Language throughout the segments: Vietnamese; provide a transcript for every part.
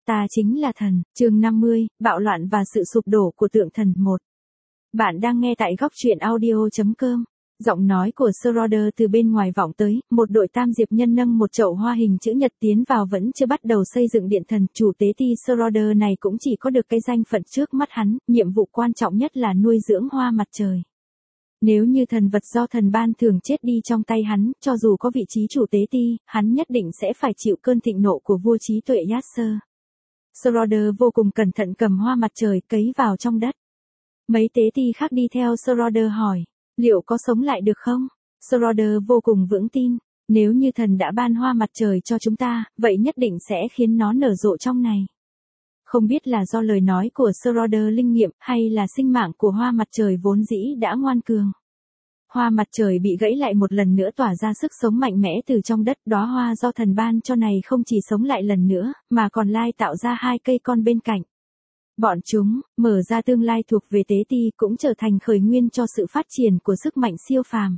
Ta chính là thần, chương 50, bạo loạn và sự sụp đổ của tượng thần 1. Bạn đang nghe tại góc truyện audio.com. Giọng nói của Schroeder từ bên ngoài vọng tới, một đội tam diệp nhân nâng một chậu hoa hình chữ nhật tiến vào vẫn chưa bắt đầu xây dựng điện thần. Chủ tế ti Schroeder này cũng chỉ có được cái danh phận trước mắt hắn, nhiệm vụ quan trọng nhất là nuôi dưỡng hoa mặt trời. Nếu như thần vật do thần ban thường chết đi trong tay hắn, cho dù có vị trí chủ tế ti, hắn nhất định sẽ phải chịu cơn thịnh nộ của vua trí tuệ Yasser. Schroeder vô cùng cẩn thận cầm hoa mặt trời cấy vào trong đất. Mấy tế ti khác đi theo Schroeder hỏi, liệu có sống lại được không? Schroeder vô cùng vững tin, nếu như thần đã ban hoa mặt trời cho chúng ta, vậy nhất định sẽ khiến nó nở rộ trong này. Không biết là do lời nói của Schroeder linh nghiệm hay là sinh mạng của hoa mặt trời vốn dĩ đã ngoan cường. Hoa mặt trời bị gãy lại một lần nữa tỏa ra sức sống mạnh mẽ từ trong đất. Đóa hoa do thần ban cho này không chỉ sống lại lần nữa, mà còn lai tạo ra 2 cây con bên cạnh. Bọn chúng, mở ra tương lai thuộc về tế ti cũng trở thành khởi nguyên cho sự phát triển của sức mạnh siêu phàm.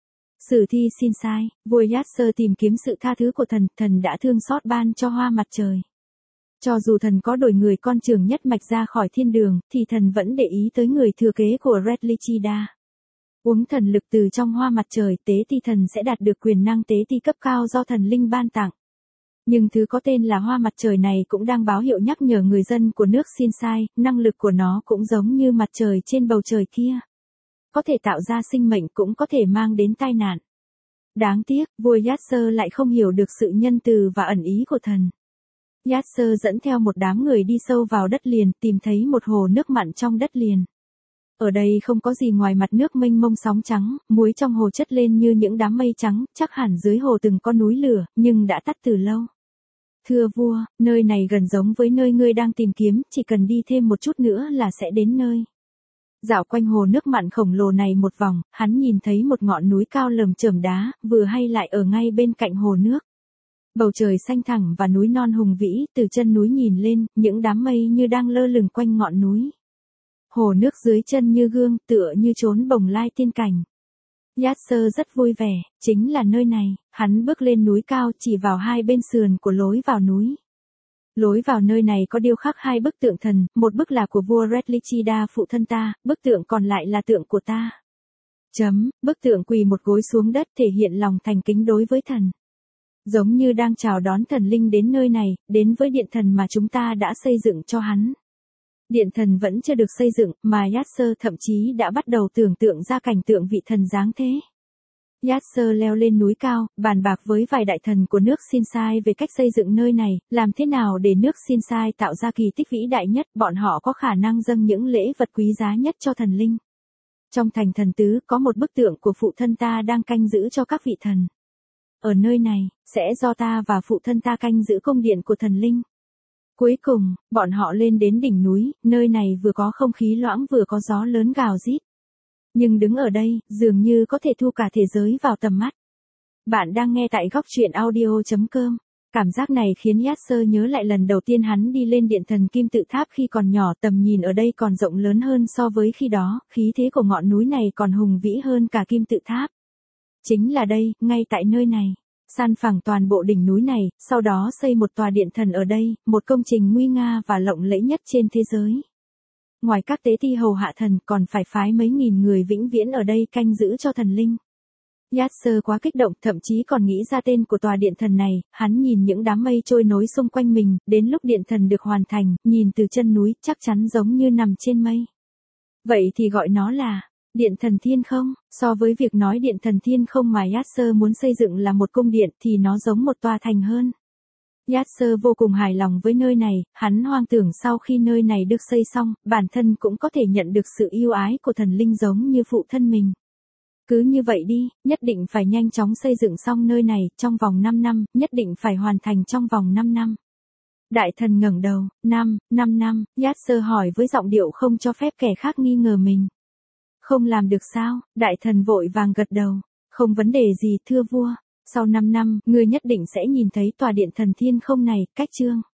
Sử thi xin sai, vua Yasser tìm kiếm sự tha thứ của thần, thần đã thương xót ban cho hoa mặt trời. Cho dù thần có đổi người con trưởng nhất mạch ra khỏi thiên đường, thì thần vẫn để ý tới người thừa kế của Redlichida. Uống thần lực từ trong hoa mặt trời, tế ti thần sẽ đạt được quyền năng tế ti cấp cao do thần linh ban tặng. Nhưng thứ có tên là hoa mặt trời này cũng đang báo hiệu nhắc nhở người dân của nước xin sai, năng lực của nó cũng giống như mặt trời trên bầu trời kia. Có thể tạo ra sinh mệnh cũng có thể mang đến tai nạn. Đáng tiếc, vua Yasser lại không hiểu được sự nhân từ và ẩn ý của thần. Yasser dẫn theo một đám người đi sâu vào đất liền, tìm thấy một hồ nước mặn trong đất liền. Ở đây không có gì ngoài mặt nước mênh mông sóng trắng, muối trong hồ chất lên như những đám mây trắng, chắc hẳn dưới hồ từng có núi lửa, nhưng đã tắt từ lâu. Thưa vua, nơi này gần giống với nơi ngươi đang tìm kiếm, chỉ cần đi thêm một chút nữa là sẽ đến nơi. Dạo quanh hồ nước mặn khổng lồ này một vòng, hắn nhìn thấy một ngọn núi cao lởm chởm đá, vừa hay lại ở ngay bên cạnh hồ nước. Bầu trời xanh thẳng và núi non hùng vĩ, từ chân núi nhìn lên, những đám mây như đang lơ lửng quanh ngọn núi. Hồ nước dưới chân như gương, tựa như chốn bồng lai tiên cảnh. Yasser rất vui vẻ, chính là nơi này. Hắn bước lên núi cao, chỉ vào 2 bên sườn của lối vào núi. Lối vào nơi này có điêu khắc 2 bức tượng thần, một bức là của vua Redlichida phụ thân ta, bức tượng còn lại là tượng của ta. Bức tượng quỳ một gối xuống đất thể hiện lòng thành kính đối với thần. Giống như đang chào đón thần linh đến nơi này, đến với điện thần mà chúng ta đã xây dựng cho hắn. Điện thần vẫn chưa được xây dựng, mà Yasser thậm chí đã bắt đầu tưởng tượng ra cảnh tượng vị thần giáng thế. Yasser leo lên núi cao, bàn bạc với vài đại thần của nước xin sai về cách xây dựng nơi này, làm thế nào để nước xin sai tạo ra kỳ tích vĩ đại nhất, bọn họ có khả năng dâng những lễ vật quý giá nhất cho thần linh. Trong thành thần tứ có một bức tượng của phụ thân ta đang canh giữ cho các vị thần. Ở nơi này, sẽ do ta và phụ thân ta canh giữ cung điện của thần linh. Cuối cùng, bọn họ lên đến đỉnh núi, nơi này vừa có không khí loãng vừa có gió lớn gào rít. Nhưng đứng ở đây, dường như có thể thu cả thế giới vào tầm mắt. Bạn đang nghe tại góc truyện audio.com. Cảm giác này khiến Yasser nhớ lại lần đầu tiên hắn đi lên điện thần kim tự tháp khi còn nhỏ, tầm nhìn ở đây còn rộng lớn hơn so với khi đó, khí thế của ngọn núi này còn hùng vĩ hơn cả kim tự tháp. Chính là đây, ngay tại nơi này. San phẳng toàn bộ đỉnh núi này, sau đó xây một tòa điện thần ở đây, một công trình nguy nga và lộng lẫy nhất trên thế giới. Ngoài các tế ti hầu hạ thần còn phải phái mấy nghìn người vĩnh viễn ở đây canh giữ cho thần linh. Yasser quá kích động, thậm chí còn nghĩ ra tên của tòa điện thần này. Hắn nhìn những đám mây trôi nối xung quanh mình, đến lúc điện thần được hoàn thành, nhìn từ chân núi chắc chắn giống như nằm trên mây. Vậy thì gọi nó là điện thần thiên không? So với việc nói điện thần thiên không mà Yasser muốn xây dựng là một cung điện thì nó giống một tòa thành hơn. Yasser vô cùng hài lòng với nơi này, hắn hoang tưởng sau khi nơi này được xây xong, bản thân cũng có thể nhận được sự yêu ái của thần linh giống như phụ thân mình. Cứ như vậy đi, nhất định phải nhanh chóng xây dựng xong nơi này, trong vòng 5 năm, nhất định phải hoàn thành trong vòng 5 năm. Đại thần ngẩng đầu, 5 năm, Yasser hỏi với giọng điệu không cho phép kẻ khác nghi ngờ mình. Không làm được sao? Đại thần vội vàng gật đầu. Không vấn đề gì thưa vua. Sau 5 năm, ngươi nhất định sẽ nhìn thấy tòa điện thần thiên không này, cách chương.